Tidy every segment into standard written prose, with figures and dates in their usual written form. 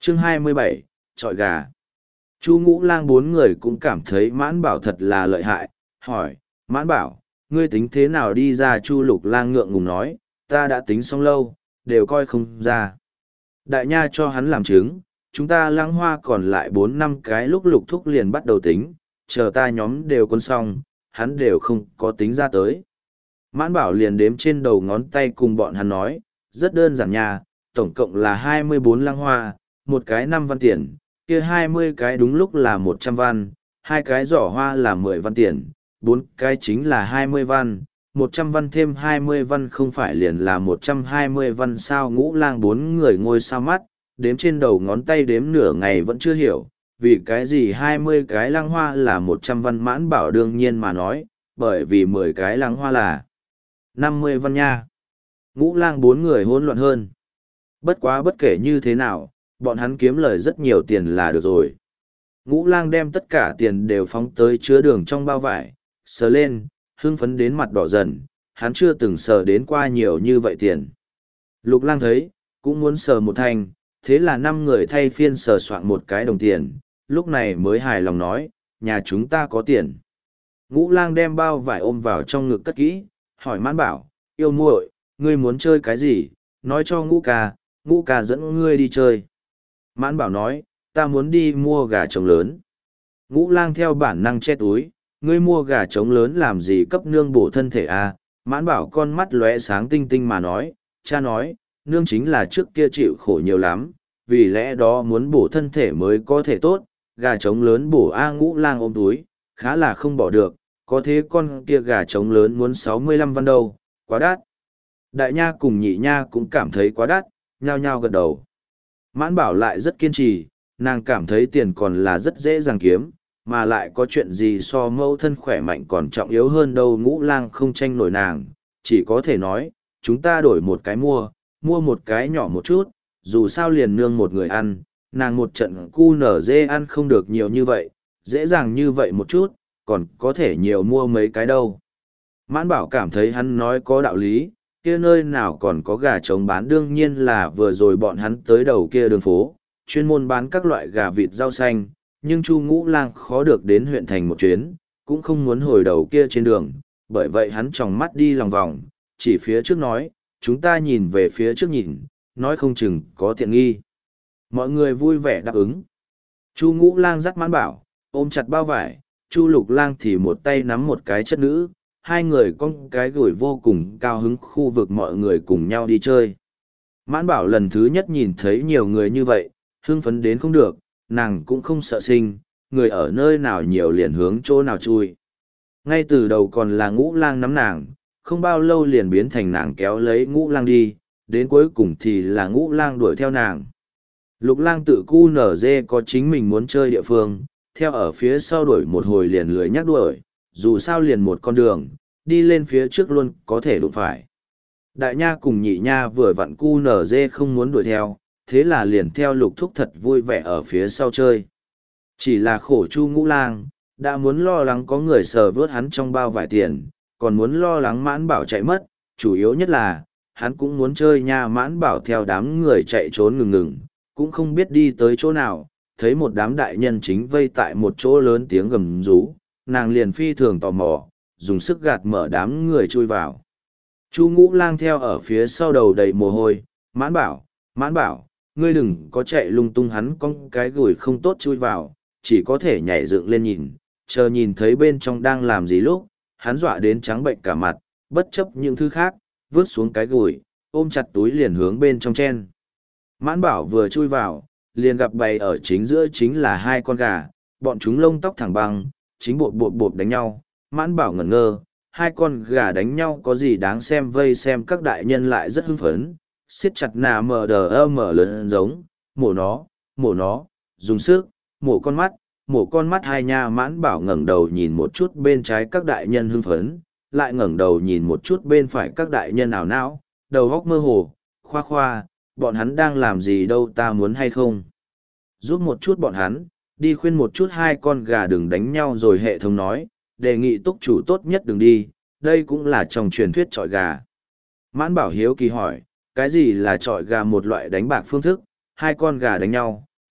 Chương 27, trọi gà. Chu Ngũ Lang bốn người cũng cảm thấy Mãn Bảo thật là lợi hại, hỏi, Mãn Bảo, ngươi tính thế nào đi ra? Chu Lục Lang ngượng ngùng nói, ta đã tính xong lâu, đều coi không ra. Đại nha cho hắn làm chứng, chúng ta Lang Hoa còn lại 4-5 cái, lúc Lục Thúc liền bắt đầu tính, chờ ta nhóm đều quân xong, hắn đều không có tính ra tới. Mãn Bảo liền đếm trên đầu ngón tay cùng bọn hắn nói, rất đơn giản nha, tổng cộng là 24 Lang Hoa, một cái 5 văn tiền, kia 20 cái đúng lúc là 100 văn, hai cái giỏ hoa là 10 văn tiền, 4 cái chính là 20 văn, 100 văn thêm 20 văn không phải liền là 120 văn sao? Ngũ Lang bốn người ngồi sao mắt, đếm trên đầu ngón tay đếm nửa ngày vẫn chưa hiểu, vì cái gì 20 cái Lang Hoa là 100 văn? Mãn Bảo đương nhiên mà nói, bởi vì 10 cái Lang Hoa là 50 văn nha. Ngũ Lang bốn người hỗn loạn hơn. Bất quá bất kể như thế nào, bọn hắn kiếm lời rất nhiều tiền là được rồi. Ngũ Lang đem tất cả tiền đều phóng tới chứa đường trong bao vải, sờ lên, hưng phấn đến mặt đỏ dần, hắn chưa từng sờ đến qua nhiều như vậy tiền. Lục Lang thấy, cũng muốn sờ một thành, thế là 5 người thay phiên sờ soạn một cái đồng tiền, lúc này mới hài lòng nói, nhà chúng ta có tiền. Ngũ Lang đem bao vải ôm vào trong ngực cất kỹ, hỏi Mãn Bảo, yêu muội, ngươi muốn chơi cái gì, nói cho Ngũ ca dẫn ngươi đi chơi. Mãn Bảo nói, ta muốn đi mua gà trống lớn. Ngũ Lang theo bản năng che túi, ngươi mua gà trống lớn làm gì, cấp nương bổ thân thể à? Mãn Bảo con mắt lóe sáng tinh tinh mà nói, cha nói, nương chính là trước kia chịu khổ nhiều lắm, vì lẽ đó muốn bổ thân thể mới có thể tốt, gà trống lớn bổ a. Ngũ Lang ôm túi, khá là không bỏ được, có thế con kia gà trống lớn muốn 65 văn đâu, quá đắt. Đại nha cùng nhị nha cũng cảm thấy quá đắt, nhao nhao gật đầu. Mãn Bảo lại rất kiên trì, nàng cảm thấy tiền còn là rất dễ dàng kiếm, mà lại có chuyện gì so mẫu thân khỏe mạnh còn trọng yếu hơn đâu. Ngũ Lang không tranh nổi nàng, chỉ có thể nói, chúng ta đổi một cái mua một cái nhỏ một chút, dù sao liền nương một người ăn, nàng một trận cu nở dê ăn không được nhiều như vậy, dễ dàng như vậy một chút, còn có thể nhiều mua mấy cái đâu. Mãn Bảo cảm thấy hắn nói có đạo lý, kia nơi nào còn có gà trống bán, đương nhiên là vừa rồi bọn hắn tới đầu kia đường phố, chuyên môn bán các loại gà vịt rau xanh, nhưng Chu Ngũ Lang khó được đến huyện thành một chuyến, cũng không muốn hồi đầu kia trên đường, bởi vậy hắn tròng mắt đi lòng vòng, chỉ phía trước nói, chúng ta nhìn về phía trước nhìn, nói không chừng có tiện nghi. Mọi người vui vẻ đáp ứng. Chu Ngũ Lang dắt Mãn Bảo, ôm chặt bao vải, Chu Lục Lang thì một tay nắm một cái chất nữ, hai người con cái gửi vô cùng cao hứng, khu vực mọi người cùng nhau đi chơi. Mãn Bảo lần thứ nhất nhìn thấy nhiều người như vậy, hưng phấn đến không được, nàng cũng không sợ sinh, người ở nơi nào nhiều liền hướng chỗ nào chui. Ngay từ đầu còn là Ngũ Lang nắm nàng, không bao lâu liền biến thành nàng kéo lấy Ngũ Lang đi, đến cuối cùng thì là Ngũ Lang đuổi theo nàng. Lục Lang tự cu nở dê có chính mình muốn chơi địa phương, theo ở phía sau đuổi một hồi liền lười nhắc đuổi, dù sao liền một con đường, đi lên phía trước luôn có thể đụng phải. Đại nha cùng nhị nha vừa vặn cu nở dê không muốn đuổi theo, thế là liền theo Lục Thúc thật vui vẻ ở phía sau chơi. Chỉ là khổ Chu Ngũ Lang, đã muốn lo lắng có người sờ vớt hắn trong bao vải tiền, còn muốn lo lắng Mãn Bảo chạy mất, chủ yếu nhất là, hắn cũng muốn chơi nha. Mãn Bảo theo đám người chạy trốn ngừng, cũng không biết đi tới chỗ nào, thấy một đám đại nhân chính vây tại một chỗ lớn tiếng gầm rú, nàng liền phi thường tò mò, dùng sức gạt mở đám người chui vào. Chu Ngũ Lang theo ở phía sau đầu đầy mồ hôi, Mãn Bảo, ngươi đừng có chạy lung tung. Hắn có cái gùi không tốt chui vào, chỉ có thể nhảy dựng lên nhìn, chờ nhìn thấy bên trong đang làm gì lúc, hắn dọa đến trắng bệnh cả mặt, bất chấp những thứ khác, vứt xuống cái gùi, ôm chặt túi liền hướng bên trong chen. Mãn Bảo vừa chui vào, liền gặp bày ở chính giữa chính là hai con gà, bọn chúng lông tóc thẳng băng, chính bột đánh nhau. Mãn Bảo ngẩn ngơ, hai con gà đánh nhau có gì đáng xem, vây xem các đại nhân lại rất hưng phấn, siết chặt nà mở lớn giống, mổ nó, dùng sức, mổ con mắt hai nha. Mãn Bảo ngẩng đầu nhìn một chút bên trái các đại nhân hưng phấn, lại ngẩng đầu nhìn một chút bên phải các đại nhân ảo não, đầu góc mơ hồ, khoa, bọn hắn đang làm gì đâu, ta muốn hay không giúp một chút bọn hắn, đi khuyên một chút hai con gà đừng đánh nhau. Rồi hệ thống nói, đề nghị túc chủ tốt nhất đừng đi, đây cũng là trong truyền thuyết chọi gà. Mãn Bảo hiếu kỳ hỏi, cái gì là chọi gà? Một loại đánh bạc phương thức, hai con gà đánh nhau,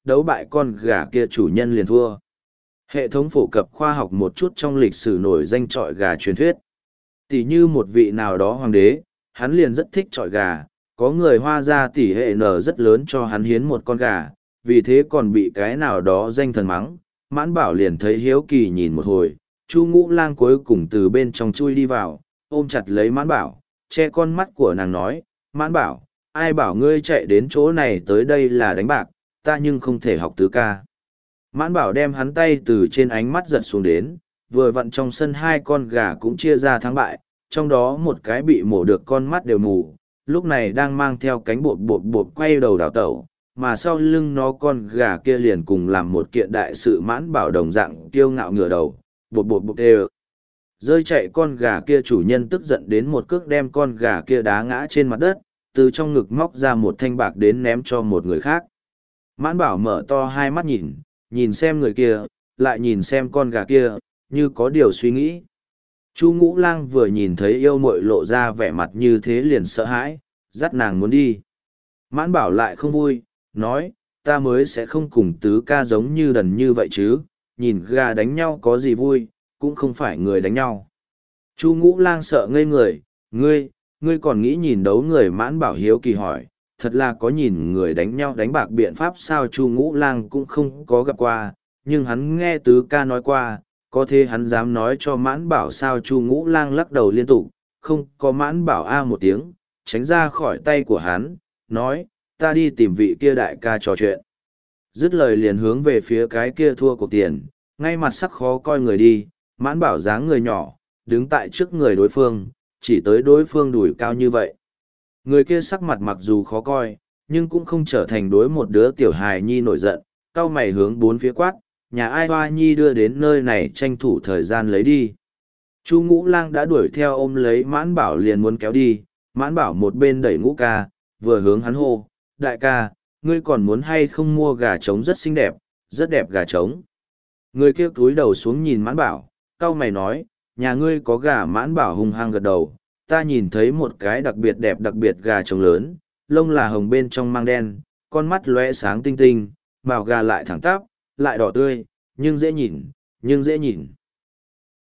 đấu bại con gà kia chủ nhân liền thua. Hệ thống phổ cập khoa học một chút trong lịch sử nổi danh chọi gà truyền thuyết. Tỷ như một vị nào đó hoàng đế, hắn liền rất thích chọi gà, có người Hoa ra tỷ hệ nở rất lớn cho hắn hiến một con gà, vì thế còn bị cái nào đó danh thần mắng. Mãn Bảo liền thấy hiếu kỳ nhìn một hồi, Chu Ngũ Lang cuối cùng từ bên trong chui đi vào, ôm chặt lấy Mãn Bảo, che con mắt của nàng nói, Mãn Bảo, ai bảo ngươi chạy đến chỗ này tới đây là đánh bạc, ta nhưng không thể học tứ ca. Mãn Bảo đem hắn tay từ trên ánh mắt giật xuống đến, vừa vặn trong sân hai con gà cũng chia ra thắng bại, trong đó một cái bị mổ được con mắt đều mù, lúc này đang mang theo cánh bột bột bột quay đầu đảo tẩu, mà sau lưng nó con gà kia liền cùng làm một kiện đại sự. Mãn Bảo đồng dạng kiêu ngạo ngửa đầu, bột bột bột đều. Rơi chạy con gà kia chủ nhân tức giận đến một cước đem con gà kia đá ngã trên mặt đất, từ trong ngực móc ra một thanh bạc đến ném cho một người khác. Mãn Bảo mở to hai mắt nhìn xem người kia, lại nhìn xem con gà kia, như có điều suy nghĩ. Chu Ngũ Lang vừa nhìn thấy yêu muội lộ ra vẻ mặt như thế liền sợ hãi, dắt nàng muốn đi. Mãn Bảo lại không vui, nói, ta mới sẽ không cùng tứ ca giống như đần như vậy chứ, nhìn gà đánh nhau có gì vui, cũng không phải người đánh nhau. Chu Ngũ Lang sợ ngây người, ngươi còn nghĩ nhìn đấu người? Mãn Bảo hiếu kỳ hỏi, thật là có nhìn người đánh nhau đánh bạc biện pháp sao? Chu Ngũ Lang cũng không có gặp qua, nhưng hắn nghe tứ ca nói qua, có thế hắn dám nói cho Mãn Bảo sao? Chu Ngũ Lang lắc đầu liên tục, không có. Mãn Bảo a một tiếng, tránh ra khỏi tay của hắn, nói, ta đi tìm vị kia đại ca trò chuyện. Dứt lời liền hướng về phía cái kia thua cuộc tiền, ngay mặt sắc khó coi người đi. Mãn Bảo dáng người nhỏ, đứng tại trước người đối phương, chỉ tới đối phương đùi cao như vậy. Người kia sắc mặt mặc dù khó coi, nhưng cũng không trở thành đối một đứa tiểu hài nhi nổi giận, cau mày hướng bốn phía quát, nhà ai hoa nhi đưa đến nơi này tranh thủ thời gian lấy đi. Chu Ngũ Lang đã đuổi theo ôm lấy Mãn Bảo liền muốn kéo đi. Mãn Bảo một bên đẩy Ngũ ca, vừa hướng hắn hô, đại ca, ngươi còn muốn hay không mua gà trống rất xinh đẹp, rất đẹp gà trống. Người kia cúi đầu xuống nhìn Mãn Bảo, cau mày nói, nhà ngươi có gà? Mãn Bảo hung hăng gật đầu, ta nhìn thấy một cái đặc biệt đẹp đặc biệt gà trống lớn, lông là hồng bên trong mang đen, con mắt lóe sáng tinh tinh, mào gà lại thẳng tắp, lại đỏ tươi, nhưng dễ nhìn.